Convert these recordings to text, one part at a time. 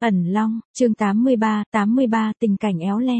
Ẩn Long, chương 83 tình cảnh éo le.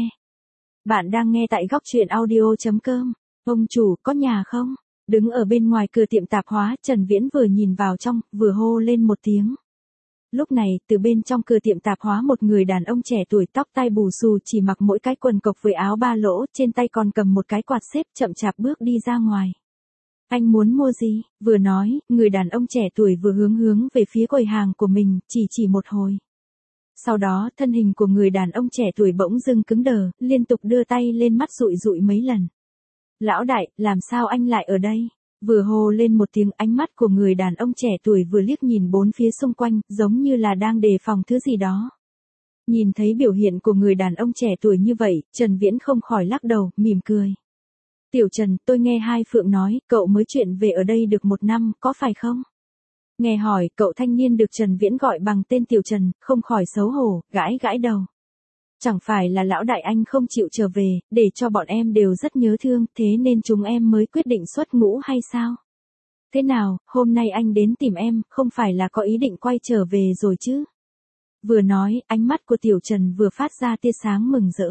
Bạn đang nghe tại góc truyện audio.com. Ông chủ, có nhà không? Đứng ở bên ngoài cửa tiệm tạp hóa, Trần Viễn vừa nhìn vào trong, vừa hô lên một tiếng. Lúc này, từ bên trong cửa tiệm tạp hóa một người đàn ông trẻ tuổi tóc tai bù xù chỉ mặc mỗi cái quần cộc với áo ba lỗ, trên tay còn cầm một cái quạt xếp chậm chạp bước đi ra ngoài. Anh muốn mua gì? Vừa nói, người đàn ông trẻ tuổi vừa hướng về phía quầy hàng của mình, chỉ một hồi. Sau đó, thân hình của người đàn ông trẻ tuổi bỗng dưng cứng đờ, liên tục đưa tay lên mắt dụi mấy lần. Lão đại, làm sao anh lại ở đây? Vừa hô lên một tiếng, ánh mắt của người đàn ông trẻ tuổi vừa liếc nhìn bốn phía xung quanh, giống như là đang đề phòng thứ gì đó. Nhìn thấy biểu hiện của người đàn ông trẻ tuổi như vậy, Trần Viễn không khỏi lắc đầu, mỉm cười. Tiểu Trần, tôi nghe Hai Phượng nói, cậu mới chuyển về ở đây được 1 năm, có phải không? Nghe hỏi, cậu thanh niên được Trần Viễn gọi bằng tên Tiểu Trần, không khỏi xấu hổ, gãi đầu. Chẳng phải là lão đại anh không chịu trở về, để cho bọn em đều rất nhớ thương, thế nên chúng em mới quyết định xuất ngũ hay sao? Thế nào, hôm nay anh đến tìm em, không phải là có ý định quay trở về rồi chứ? Vừa nói, ánh mắt của Tiểu Trần vừa phát ra tia sáng mừng rỡ.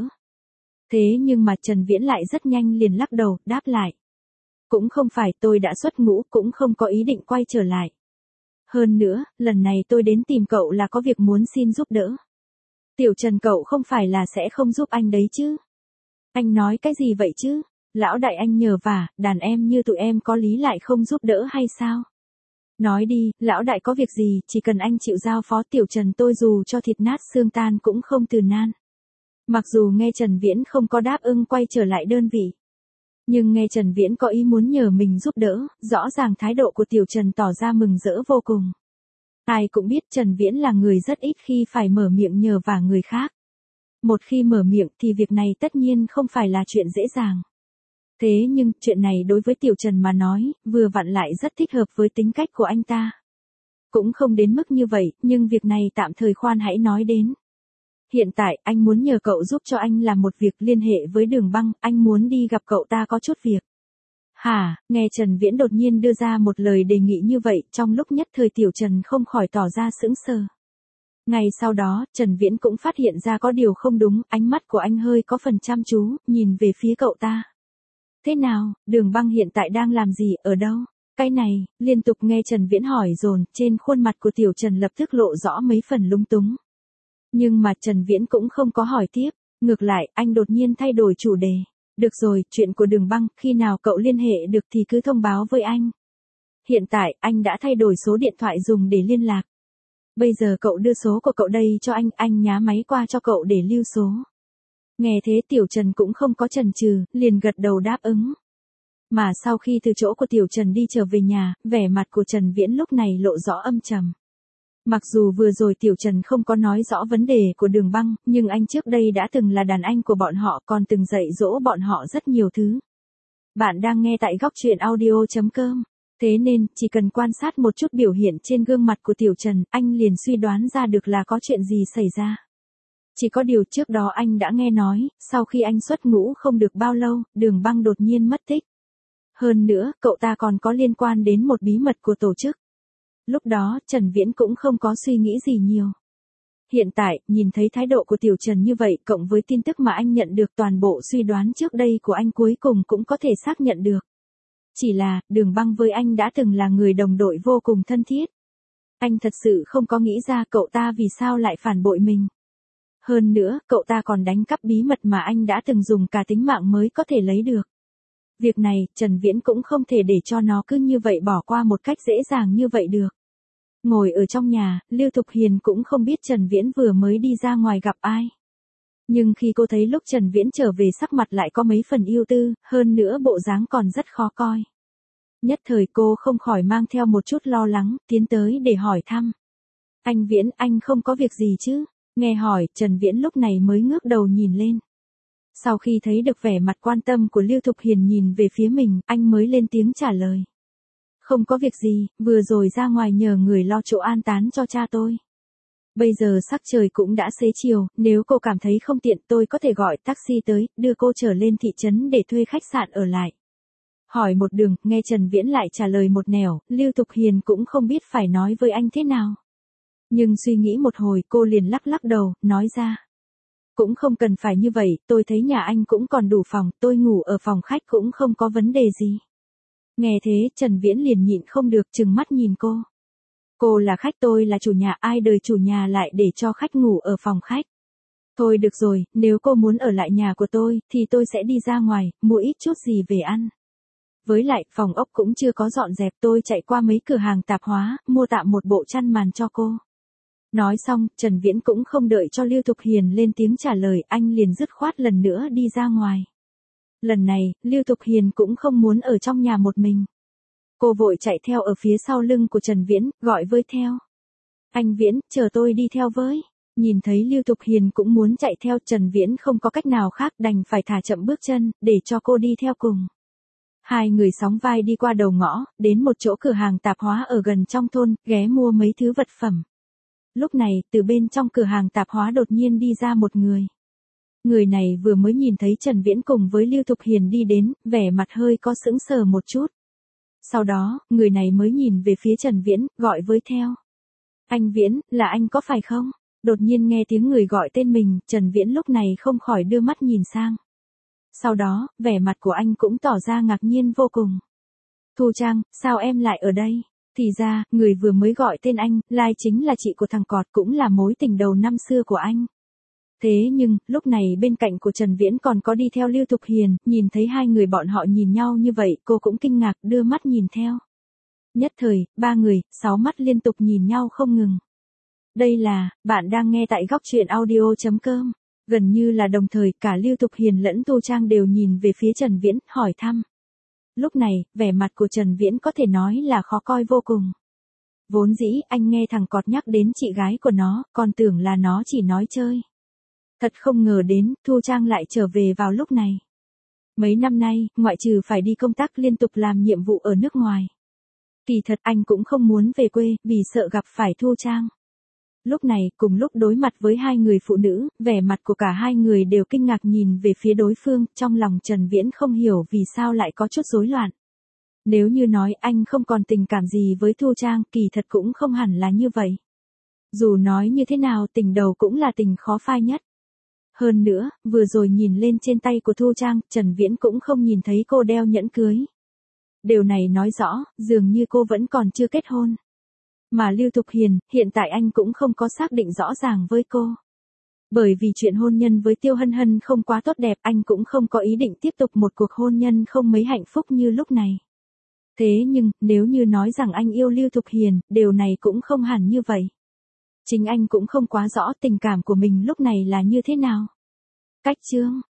Thế nhưng mà Trần Viễn lại rất nhanh liền lắc đầu, đáp lại. Cũng không phải, tôi đã xuất ngũ, cũng không có ý định quay trở lại. Hơn nữa, lần này tôi đến tìm cậu là có việc muốn xin giúp đỡ. Tiểu Trần, cậu không phải là sẽ không giúp anh đấy chứ? Anh nói cái gì vậy chứ? Lão đại anh nhờ vả, đàn em như tụi em có lý lại không giúp đỡ hay sao? Nói đi, lão đại có việc gì, chỉ cần anh chịu giao phó Tiểu Trần tôi dù cho thịt nát xương tan cũng không từ nan. Mặc dù nghe Trần Viễn không có đáp ứng quay trở lại đơn vị. Nhưng nghe Trần Viễn có ý muốn nhờ mình giúp đỡ, rõ ràng thái độ của Tiểu Trần tỏ ra mừng rỡ vô cùng. Ai cũng biết Trần Viễn là người rất ít khi phải mở miệng nhờ vả người khác. Một khi mở miệng thì việc này tất nhiên không phải là chuyện dễ dàng. Thế nhưng, chuyện này đối với Tiểu Trần mà nói, vừa vặn lại rất thích hợp với tính cách của anh ta. Cũng không đến mức như vậy, nhưng việc này tạm thời khoan hãy nói đến. Hiện tại, anh muốn nhờ cậu giúp cho anh làm một việc, liên hệ với Đường Băng, anh muốn đi gặp cậu ta có chút việc. Hả, nghe Trần Viễn đột nhiên đưa ra một lời đề nghị như vậy, trong lúc nhất thời Tiểu Trần không khỏi tỏ ra sững sờ. Ngày sau đó, Trần Viễn cũng phát hiện ra có điều không đúng, ánh mắt của anh hơi có phần chăm chú, nhìn về phía cậu ta. Thế nào, Đường Băng hiện tại đang làm gì, ở đâu? Cái này, liên tục nghe Trần Viễn hỏi dồn, trên khuôn mặt của Tiểu Trần lập tức lộ rõ mấy phần lung túng. Nhưng mà Trần Viễn cũng không có hỏi tiếp, ngược lại, anh đột nhiên thay đổi chủ đề. Được rồi, chuyện của Đường Băng, khi nào cậu liên hệ được thì cứ thông báo với anh. Hiện tại, anh đã thay đổi số điện thoại dùng để liên lạc. Bây giờ cậu đưa số của cậu đây cho anh nhá máy qua cho cậu để lưu số. Nghe thế Tiểu Trần cũng không có chần chừ, liền gật đầu đáp ứng. Mà sau khi từ chỗ của Tiểu Trần đi trở về nhà, vẻ mặt của Trần Viễn lúc này lộ rõ âm trầm. Mặc dù vừa rồi Tiểu Trần không có nói rõ vấn đề của Đường Băng, nhưng anh trước đây đã từng là đàn anh của bọn họ, còn từng dạy dỗ bọn họ rất nhiều thứ. Bạn đang nghe tại góc truyện audio.com. Thế nên, chỉ cần quan sát một chút biểu hiện trên gương mặt của Tiểu Trần, anh liền suy đoán ra được là có chuyện gì xảy ra. Chỉ có điều trước đó anh đã nghe nói, sau khi anh xuất ngũ không được bao lâu, Đường Băng đột nhiên mất tích. Hơn nữa, cậu ta còn có liên quan đến một bí mật của tổ chức. Lúc đó, Trần Viễn cũng không có suy nghĩ gì nhiều. Hiện tại, nhìn thấy thái độ của Tiểu Trần như vậy, cộng với tin tức mà anh nhận được, toàn bộ suy đoán trước đây của anh cuối cùng cũng có thể xác nhận được. Chỉ là, Đường Băng với anh đã từng là người đồng đội vô cùng thân thiết. Anh thật sự không có nghĩ ra cậu ta vì sao lại phản bội mình. Hơn nữa, cậu ta còn đánh cắp bí mật mà anh đã từng dùng cả tính mạng mới có thể lấy được. Việc này, Trần Viễn cũng không thể để cho nó cứ như vậy bỏ qua một cách dễ dàng như vậy được. Ngồi ở trong nhà, Lưu Thục Hiền cũng không biết Trần Viễn vừa mới đi ra ngoài gặp ai. Nhưng khi cô thấy lúc Trần Viễn trở về sắc mặt lại có mấy phần ưu tư, hơn nữa bộ dáng còn rất khó coi. Nhất thời cô không khỏi mang theo một chút lo lắng, tiến tới để hỏi thăm. Anh Viễn, anh không có việc gì chứ? Nghe hỏi, Trần Viễn lúc này mới ngước đầu nhìn lên. Sau khi thấy được vẻ mặt quan tâm của Lưu Thục Hiền nhìn về phía mình, anh mới lên tiếng trả lời. Không có việc gì, vừa rồi ra ngoài nhờ người lo chỗ an táng cho cha tôi. Bây giờ sắc trời cũng đã xế chiều, nếu cô cảm thấy không tiện tôi có thể gọi taxi tới, đưa cô trở lên thị trấn để thuê khách sạn ở lại. Hỏi một đường, nghe Trần Viễn lại trả lời một nẻo, Lưu Thục Hiền cũng không biết phải nói với anh thế nào. Nhưng suy nghĩ một hồi cô liền lắc lắc đầu, nói ra. Cũng không cần phải như vậy, tôi thấy nhà anh cũng còn đủ phòng, tôi ngủ ở phòng khách cũng không có vấn đề gì. Nghe thế, Trần Viễn liền nhịn không được trừng mắt nhìn cô. Cô là khách, tôi là chủ nhà, ai đời chủ nhà lại để cho khách ngủ ở phòng khách. Thôi được rồi, nếu cô muốn ở lại nhà của tôi, thì tôi sẽ đi ra ngoài, mua ít chút gì về ăn. Với lại, phòng ốc cũng chưa có dọn dẹp, tôi chạy qua mấy cửa hàng tạp hóa, mua tạm một bộ chăn màn cho cô. Nói xong, Trần Viễn cũng không đợi cho Lưu Thục Hiền lên tiếng trả lời, anh liền dứt khoát lần nữa đi ra ngoài. Lần này, Lưu Thục Hiền cũng không muốn ở trong nhà một mình. Cô vội chạy theo ở phía sau lưng của Trần Viễn, gọi với theo. Anh Viễn, chờ tôi đi theo với. Nhìn thấy Lưu Thục Hiền cũng muốn chạy theo, Trần Viễn không có cách nào khác đành phải thả chậm bước chân, để cho cô đi theo cùng. Hai người sóng vai đi qua đầu ngõ, đến một chỗ cửa hàng tạp hóa ở gần trong thôn, ghé mua mấy thứ vật phẩm. Lúc này, từ bên trong cửa hàng tạp hóa đột nhiên đi ra một người. Người này vừa mới nhìn thấy Trần Viễn cùng với Lưu Thục Hiền đi đến, vẻ mặt hơi có sững sờ một chút. Sau đó, người này mới nhìn về phía Trần Viễn, gọi với theo. Anh Viễn, là anh có phải không? Đột nhiên nghe tiếng người gọi tên mình, Trần Viễn lúc này không khỏi đưa mắt nhìn sang. Sau đó, vẻ mặt của anh cũng tỏ ra ngạc nhiên vô cùng. Thu Trang, sao em lại ở đây? Thì ra, người vừa mới gọi tên anh, lai chính là chị của thằng Cọt, cũng là mối tình đầu năm xưa của anh. Thế nhưng, lúc này bên cạnh của Trần Viễn còn có đi theo Lưu Thục Hiền, nhìn thấy hai người bọn họ nhìn nhau như vậy, cô cũng kinh ngạc, đưa mắt nhìn theo. Nhất thời, ba người, sáu mắt liên tục nhìn nhau không ngừng. Đây là, bạn đang nghe tại góc truyện audio.com. Gần như là đồng thời, cả Lưu Thục Hiền lẫn Thu Trang đều nhìn về phía Trần Viễn, hỏi thăm. Lúc này, vẻ mặt của Trần Viễn có thể nói là khó coi vô cùng. Vốn dĩ, anh nghe thằng Cọt nhắc đến chị gái của nó, còn tưởng là nó chỉ nói chơi. Thật không ngờ đến, Thu Trang lại trở về vào lúc này. Mấy năm nay, ngoại trừ phải đi công tác liên tục làm nhiệm vụ ở nước ngoài. Kỳ thật anh cũng không muốn về quê, vì sợ gặp phải Thu Trang. Lúc này, cùng lúc đối mặt với hai người phụ nữ, vẻ mặt của cả hai người đều kinh ngạc nhìn về phía đối phương, trong lòng Trần Viễn không hiểu vì sao lại có chút rối loạn. Nếu như nói anh không còn tình cảm gì với Thu Trang, kỳ thật cũng không hẳn là như vậy. Dù nói như thế nào, tình đầu cũng là tình khó phai nhất. Hơn nữa, vừa rồi nhìn lên trên tay của Thu Trang, Trần Viễn cũng không nhìn thấy cô đeo nhẫn cưới. Điều này nói rõ, dường như cô vẫn còn chưa kết hôn. Mà Lưu Thục Hiền, hiện tại anh cũng không có xác định rõ ràng với cô. Bởi vì chuyện hôn nhân với Tiêu Hân Hân không quá tốt đẹp, anh cũng không có ý định tiếp tục một cuộc hôn nhân không mấy hạnh phúc như lúc này. Thế nhưng, nếu như nói rằng anh yêu Lưu Thục Hiền, điều này cũng không hẳn như vậy. Chính anh cũng không quá rõ tình cảm của mình lúc này là như thế nào. Cách chương